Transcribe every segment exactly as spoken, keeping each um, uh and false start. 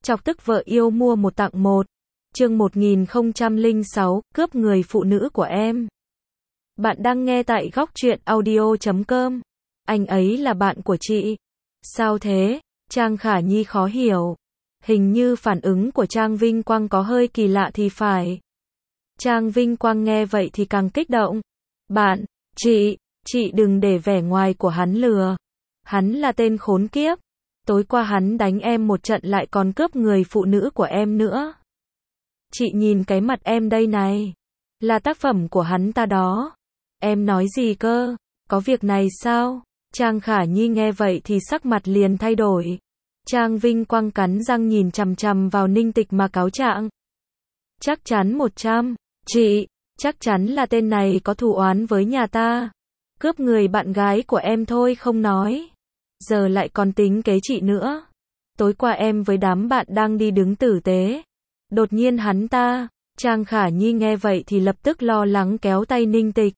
Chọc tức vợ yêu mua một tặng một. Chương một nghìn không trăm lẻ sáu, cướp người phụ nữ của em. Bạn đang nghe tại góc truyện audio chấm com. Anh ấy là bạn của chị. Sao thế? Trang Khả Nhi khó hiểu. Hình như phản ứng của Trang Vinh Quang có hơi kỳ lạ thì phải. Trang Vinh Quang nghe vậy thì càng kích động. Bạn, chị, chị đừng để vẻ ngoài của hắn lừa. Hắn là tên khốn kiếp. Tối qua hắn đánh em một trận lại còn cướp người phụ nữ của em nữa. Chị nhìn cái mặt em đây này. Là tác phẩm của hắn ta đó. Em nói gì cơ? Có việc này sao? Trang Khả Nhi nghe vậy thì sắc mặt liền thay đổi. Trang Vinh Quang cắn răng nhìn chằm chằm vào Ninh Tịch mà cáo trạng. Chắc chắn một trăm. Chị, chắc chắn là tên này có thù oán với nhà ta. Cướp người bạn gái của em thôi không nói. Giờ lại còn tính kế chị nữa. Tối qua em với đám bạn đang đi đứng tử tế. Đột nhiên hắn ta. Trang Khả Nhi nghe vậy thì lập tức lo lắng kéo tay Ninh Tịch.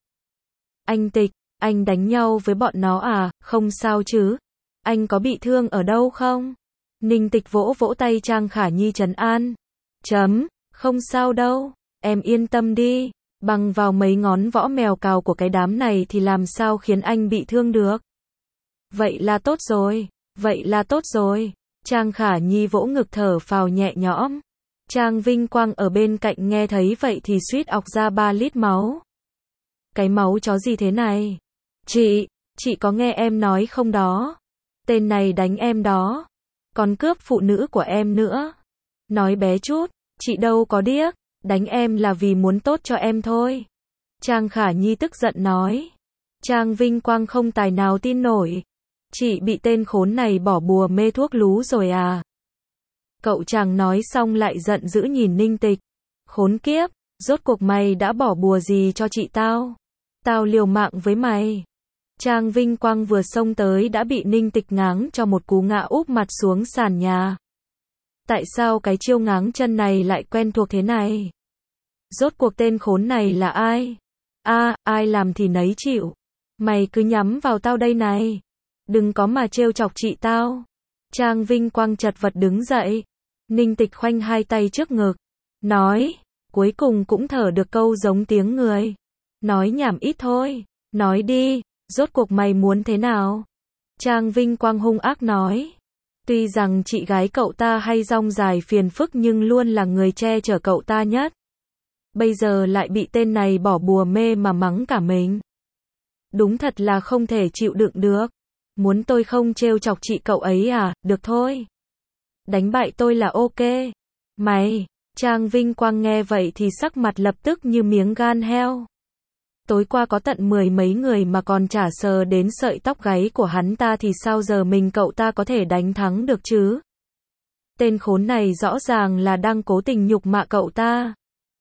Anh Tịch, anh đánh nhau với bọn nó à? Không sao chứ? Anh có bị thương ở đâu không? Ninh Tịch vỗ vỗ tay Trang Khả Nhi trấn an. Chấm, không sao đâu. Em yên tâm đi. Bằng vào mấy ngón võ mèo cào của cái đám này thì làm sao khiến anh bị thương được? Vậy là tốt rồi. Vậy là tốt rồi. Trang Khả Nhi vỗ ngực thở phào nhẹ nhõm. Trang Vinh Quang ở bên cạnh nghe thấy vậy thì suýt ọc ra ba lít máu. Cái máu chó gì thế này? Chị, chị có nghe em nói không đó? Tên này đánh em đó. Còn cướp phụ nữ của em nữa. Nói bé chút, chị đâu có điếc. Đánh em là vì muốn tốt cho em thôi. Trang Khả Nhi tức giận nói. Trang Vinh Quang không tài nào tin nổi. Chị bị tên khốn này bỏ bùa mê thuốc lú rồi à? Cậu chàng nói xong lại giận dữ nhìn Ninh Tịch. Khốn kiếp, rốt cuộc mày đã bỏ bùa gì cho chị tao? Tao liều mạng với mày. Trang Vinh Quang vừa xông tới đã bị Ninh Tịch ngáng cho một cú ngã úp mặt xuống sàn nhà. Tại sao cái chiêu ngáng chân này lại quen thuộc thế này? Rốt cuộc tên khốn này là ai? A, à, ai làm thì nấy chịu. Mày cứ nhắm vào tao đây này. Đừng có mà trêu chọc chị tao. Trang Vinh Quang chật vật đứng dậy. Ninh Tịch khoanh hai tay trước ngực. Nói, cuối cùng cũng thở được câu giống tiếng người. Nói nhảm ít thôi. Nói đi, rốt cuộc mày muốn thế nào? Trang Vinh Quang hung ác nói. Tuy rằng chị gái cậu ta hay rong dài phiền phức nhưng luôn là người che chở cậu ta nhất. Bây giờ lại bị tên này bỏ bùa mê mà mắng cả mình. Đúng thật là không thể chịu đựng được. Muốn tôi không trêu chọc chị cậu ấy à? Được thôi. Đánh bại tôi là ok. Mày, Trang Vinh Quang nghe vậy thì sắc mặt lập tức như miếng gan heo. Tối qua có tận mười mấy người mà còn chả sờ đến sợi tóc gáy của hắn ta thì sao giờ mình cậu ta có thể đánh thắng được chứ? Tên khốn này rõ ràng là đang cố tình nhục mạ cậu ta.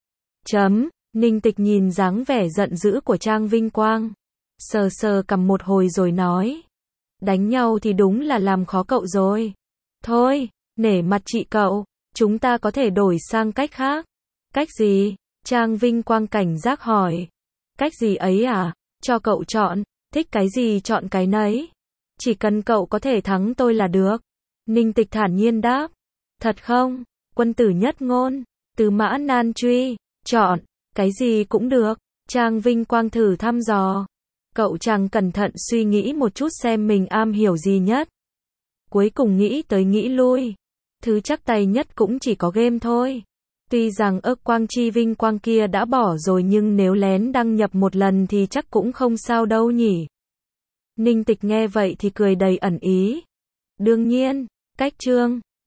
Chấm, Ninh Tịch nhìn dáng vẻ giận dữ của Trang Vinh Quang. Sờ sờ cằm một hồi rồi nói. Đánh nhau thì đúng là làm khó cậu rồi. Thôi, nể mặt chị cậu, chúng ta có thể đổi sang cách khác. Cách gì? Trang Vinh Quang cảnh giác hỏi. Cách gì ấy à? Cho cậu chọn, thích cái gì chọn cái nấy. Chỉ cần cậu có thể thắng tôi là được. Ninh Tịch thản nhiên đáp. Thật không? Quân tử nhất ngôn, tứ mã nan truy, chọn, cái gì cũng được. Trang Vinh Quang thử thăm dò. Cậu chàng cẩn thận suy nghĩ một chút xem mình am hiểu gì nhất. Cuối cùng nghĩ tới nghĩ lui. Thứ chắc tay nhất cũng chỉ có game thôi. Tuy rằng ơ Quang Chi Vinh Quang kia đã bỏ rồi nhưng nếu lén đăng nhập một lần thì chắc cũng không sao đâu nhỉ. Ninh Tịch nghe vậy thì cười đầy ẩn ý. Đương nhiên, cách chương.